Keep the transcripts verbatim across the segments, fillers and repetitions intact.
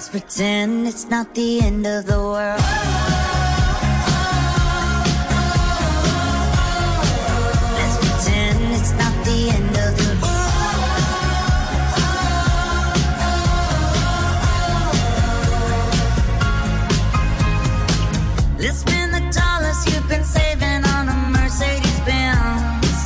Let's pretend it's not the end of the world. Let's pretend it's not the end of the world. Let's spend the dollars you've been saving on a Mercedes Benz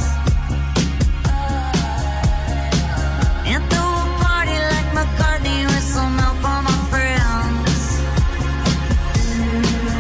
and throw a party like McCartney with some help from my friends.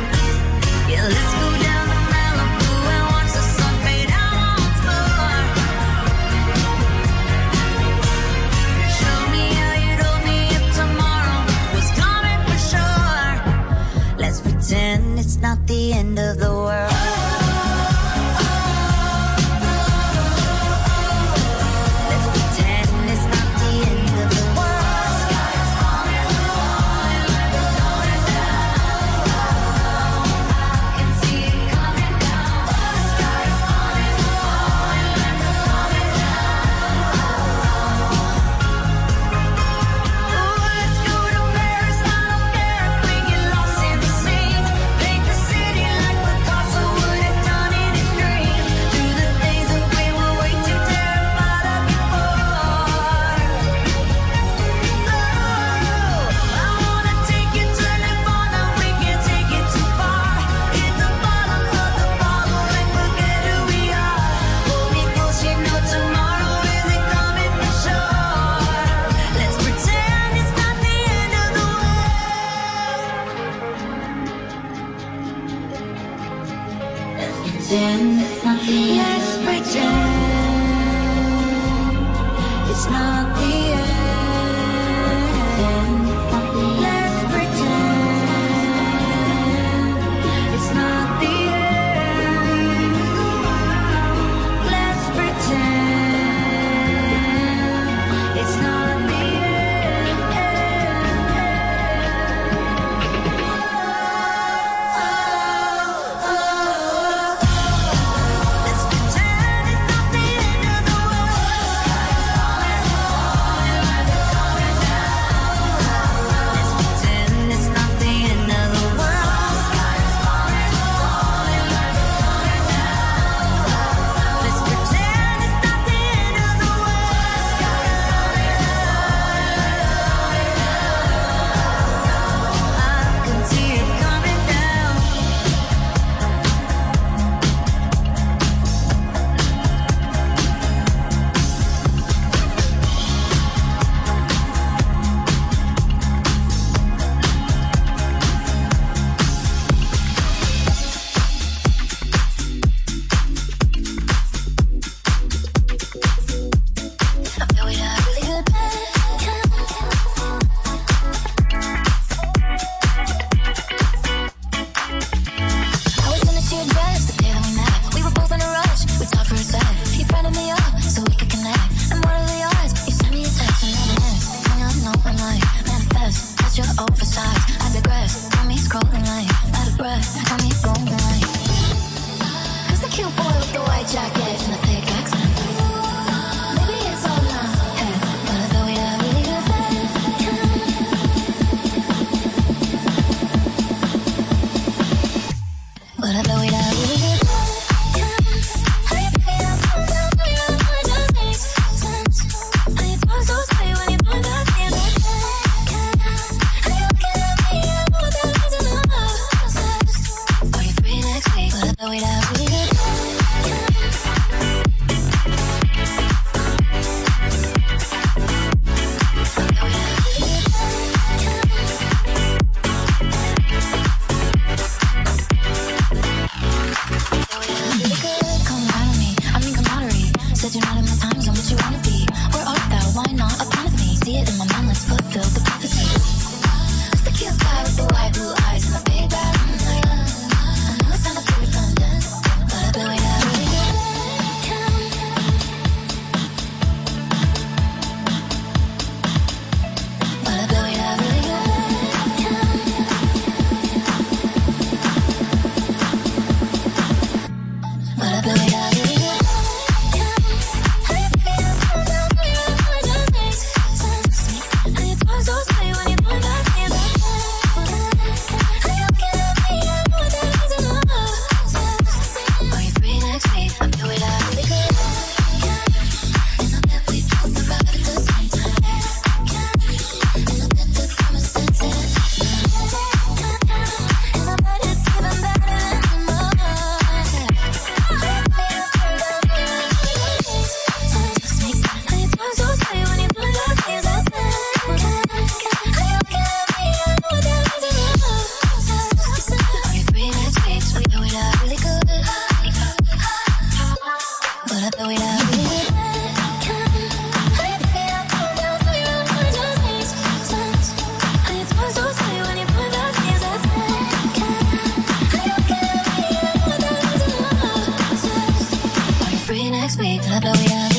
next week. I blow it out.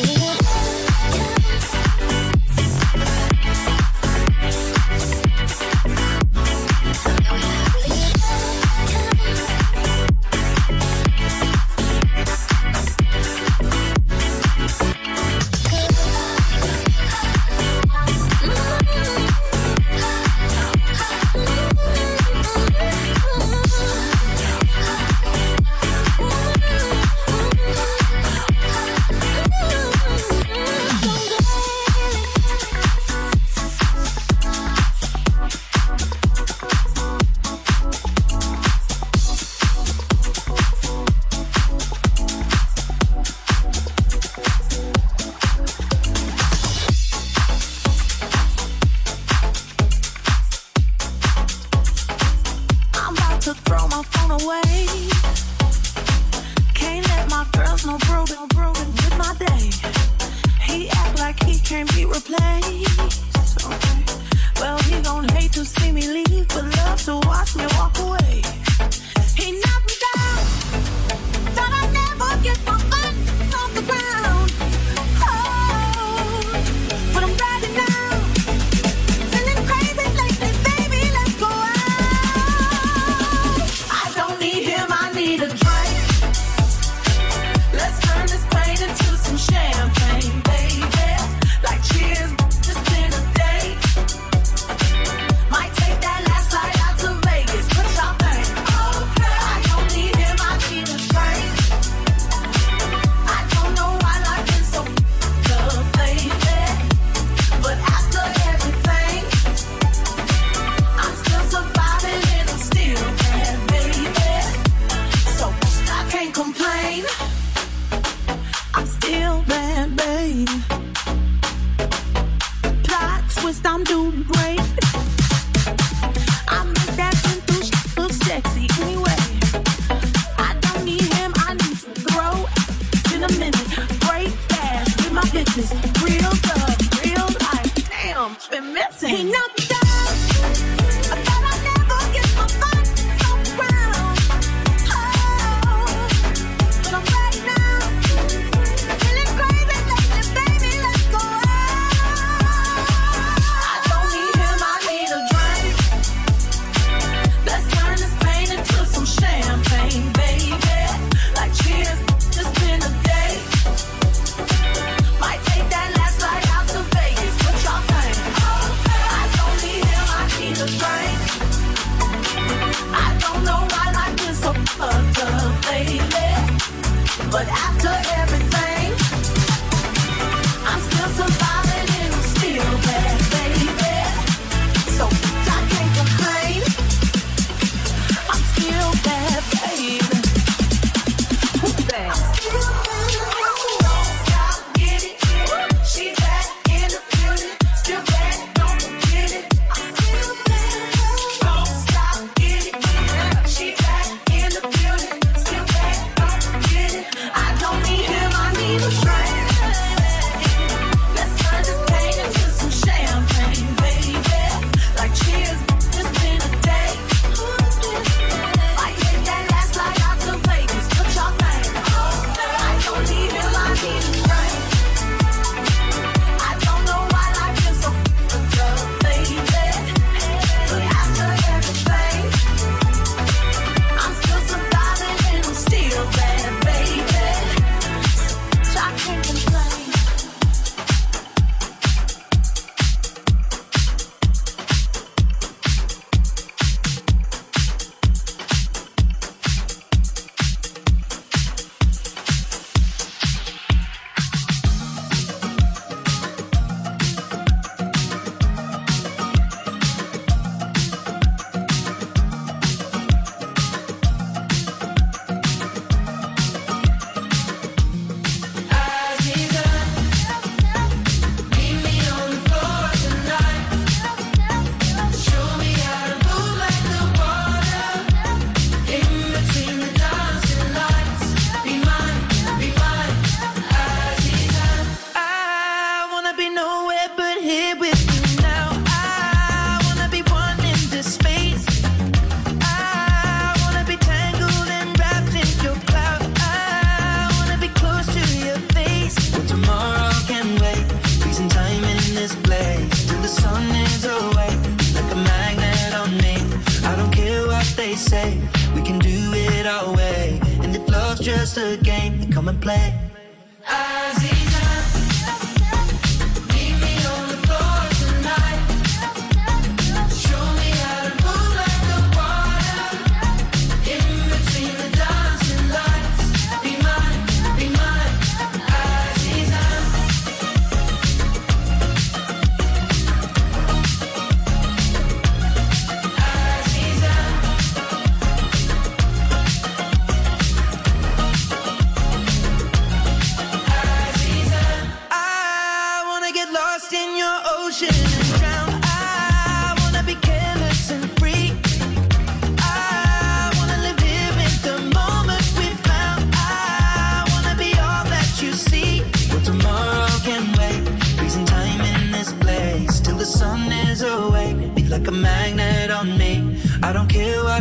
Might take that last flight out to Vegas. What y'all think? I don't need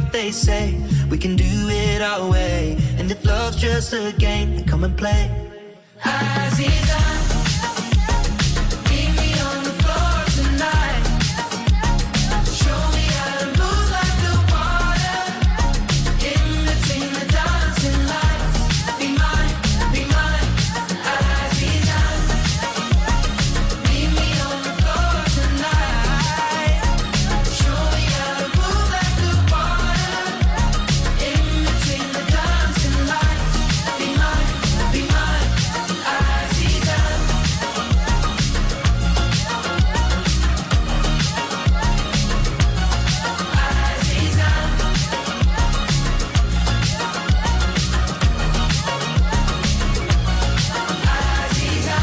what they say. We can do it our way. And if love's just a game, then come and play. Aziza, meet me on the floor tonight. Show me how to move like the water. In between the dancing lights. Be mine, be mine, Aziza. Meet me on the floor tonight. Show me how to move like the water. In between the dancing lights. Be mine, be mine, Aziza. Aziza. Aziza.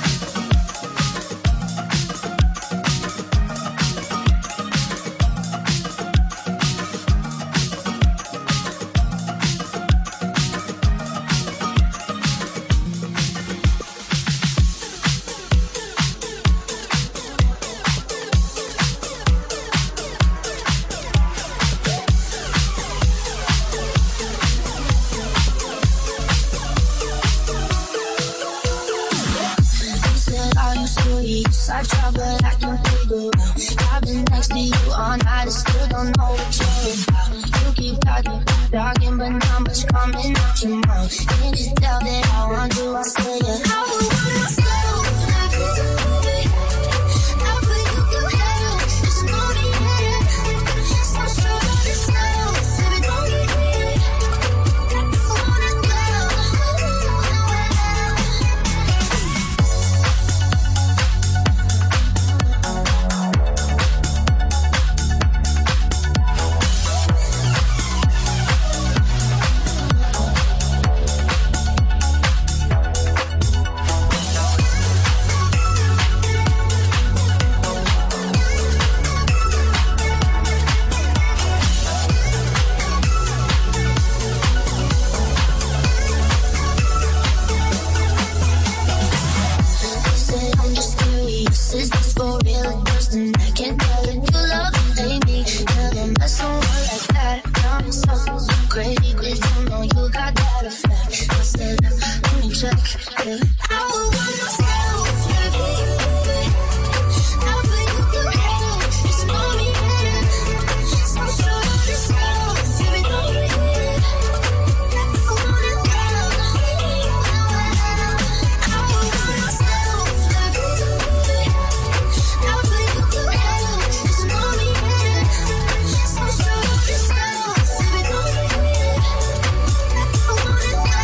You said all you sweets, I try but I can't figure out. I've been next to you all night, I still don't know what you're about. You keep talking, talking, but not much coming out your mouth. Can't you tell that I want you? I say yeah. I would wanna slow like you do it. I put you through hell, just know me better. So short on the slow, baby, don't get it. I wanna go. You said I'm just curious, is this for real or just an act? Can't tell if you love and hate me. Never met someone like that. I'm so crazy, cause you know you got that effect. I said, let me check. Yeah. I would wanna slow like you do it. I put you through hell, just know me better. So short on the slow, baby, don't get it. I wanna go. I would wanna slow like you do it. I put you through hell, just know me better. So short on the slow, baby, don't get it. I wanna go.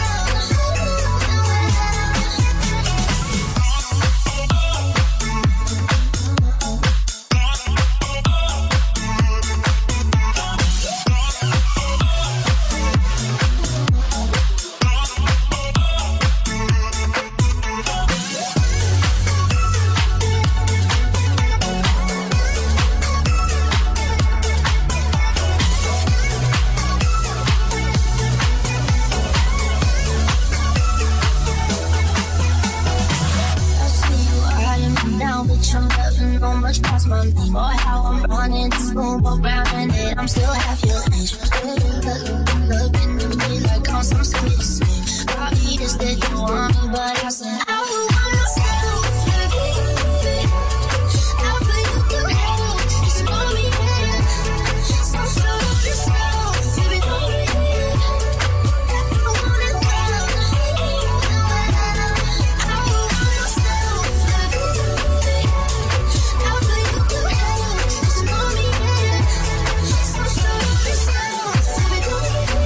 I see you eyeing me now, bitch, I'm never know much past my name. Or how I'm running this room around and then I'm still half your age. Look, look, looking at me like I'm some sweet snake. Probably just that you want me, but I said I would wanna slow like you do it. I put you through hell, just know me better. So short on the slow, baby, don't get it. I wanna go. I would wanna slow like you do it. I put you through hell, just know me better. So short on the slow, baby, don't get it.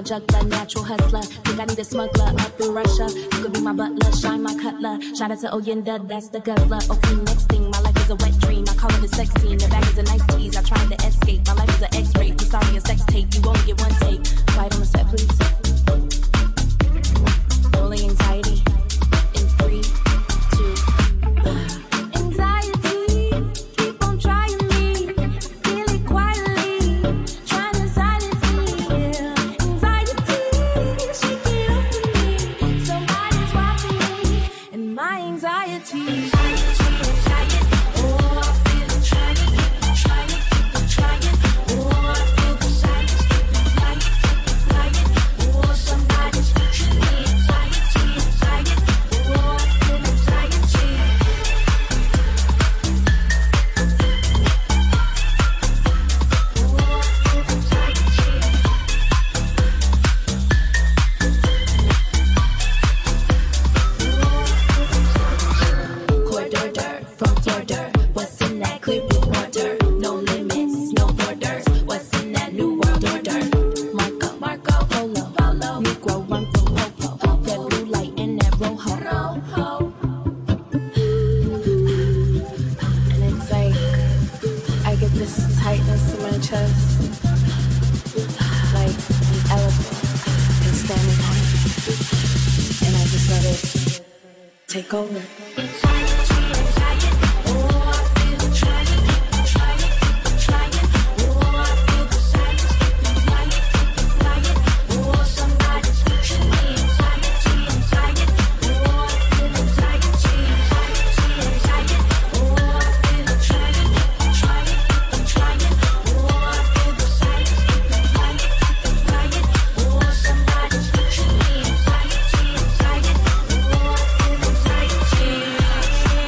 juggler, natural hustler. Think I need a smuggler up through Russia. You could be my butler, shine my cutler. Shout out to Oyenda, that's the guzzler. Okay, next thing, my life is a wet dream. I call it a sex scene. The bag is a nice tease. I tried to escape. My life is an X-ray. You saw me a sex tape. You only get one take. Quiet on the set, please. Rolling anxiety. In three, two, one. Anxiety, keep on trying me. Feel it quietly, trying to silence me. Anxiety, shake it off of me. Somebody's watching me, and my anxiety. Anxiety, anxiety. Oh, I feel it trying, keep on trying, keep on trying. Oh, I feel the silence, keep on lying, keep on lying. Oh, somebody's watching me. Anxiety, anxiety. Oh, I feel anxiety. Corridor from Florida. What's in that clear blue water? No limits, no borders. What's in that new world order? Marco, Marco, Polo, Polo, Negro, run from Popo. That blue light and that rojo. Rojo. And it's like I get this tightness in my chest, like an elephant is standing on it, and I just let it take over. Anxiety.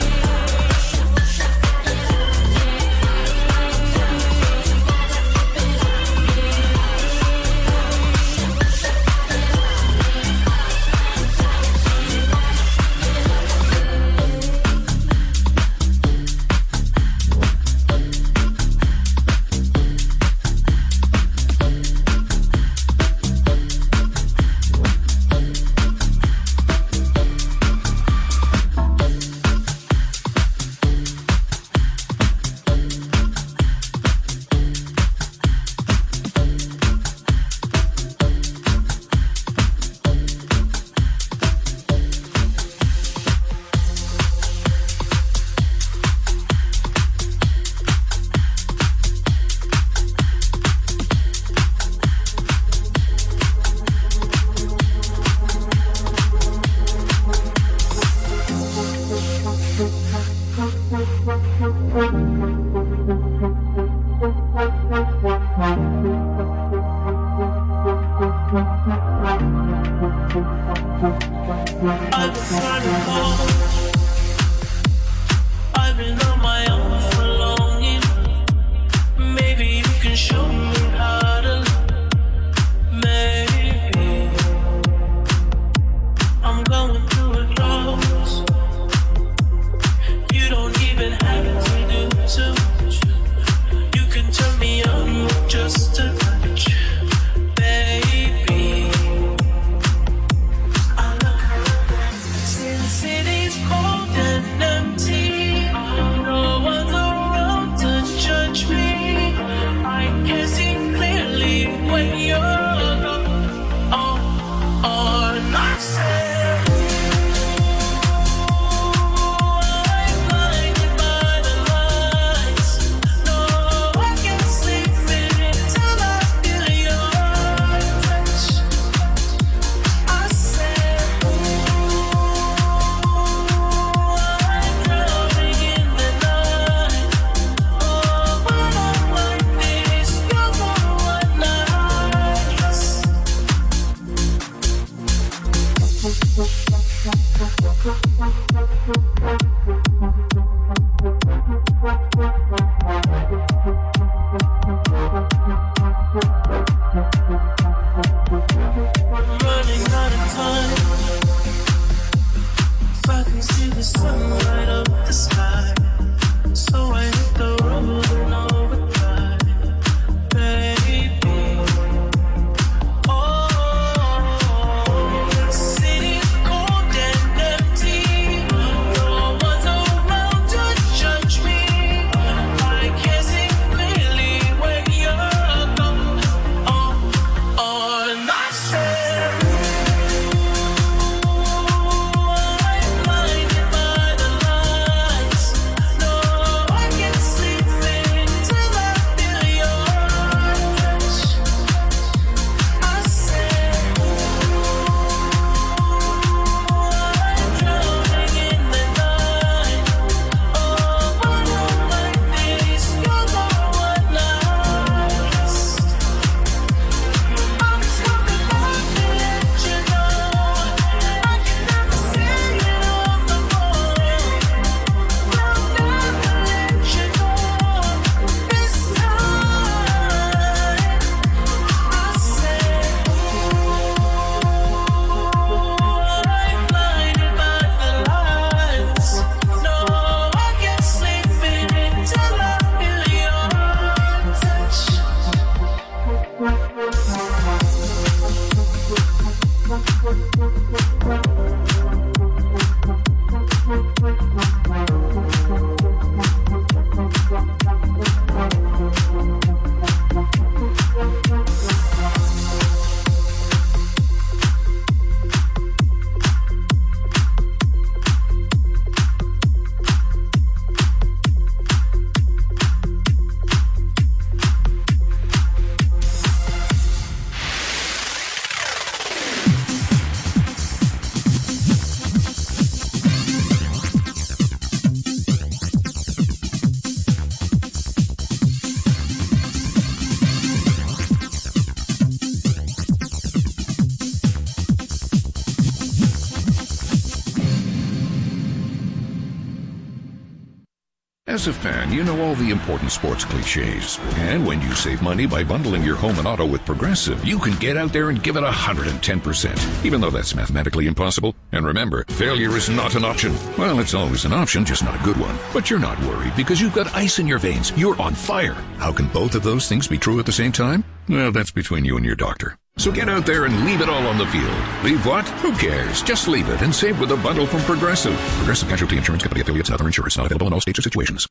As a fan, you know all the important sports cliches. And when you save money by bundling your home and auto with Progressive, you can get out there and give it one hundred ten percent, even though that's mathematically impossible. And remember, failure is not an option. Well, it's always an option, just not a good one. But you're not worried because you've got ice in your veins. You're on fire. How can both of those things be true at the same time? Well, that's between you and your doctor. So get out there and leave it all on the field. Leave what? Who cares? Just leave it and save with a bundle from Progressive. Progressive Casualty Insurance Company affiliates and other insurers. Not available in all states or situations.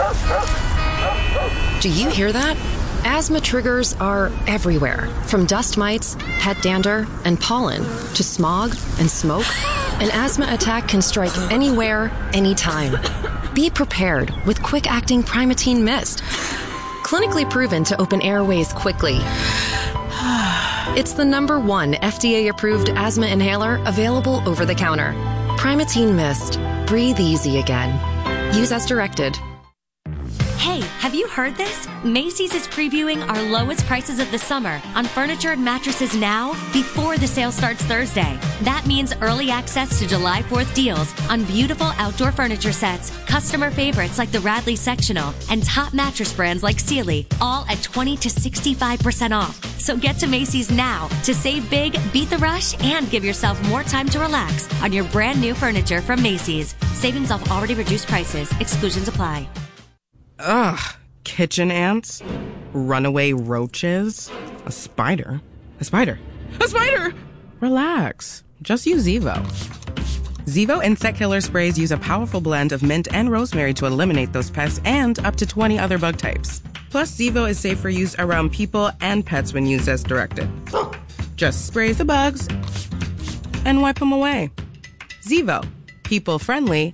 Do you hear that? Asthma triggers are everywhere, from dust mites, pet dander, and pollen, to smog and smoke. An asthma attack can strike anywhere, anytime. Be prepared with quick-acting Primatene Mist. Clinically proven to open airways quickly. It's the number one F D A-approved asthma inhaler available over the counter. Primatene Mist. Breathe easy again. Use as directed. Hey, have you heard this? Macy's is previewing our lowest prices of the summer on furniture and mattresses now before the sale starts Thursday. That means early access to July fourth deals on beautiful outdoor furniture sets, customer favorites like the Radley Sectional, and top mattress brands like Sealy, all at twenty to sixty-five percent off. So get to Macy's now to save big, beat the rush, and give yourself more time to relax on your brand new furniture from Macy's. Savings off already reduced prices. Exclusions apply. Ugh, kitchen ants, runaway roaches, a spider, a spider, a spider! Relax, just use Zevo. Zevo insect killer sprays use a powerful blend of mint and rosemary to eliminate those pests and up to twenty other bug types. Plus, Zevo is safe for use around people and pets when used as directed. Just spray the bugs and wipe them away. Zevo, people friendly,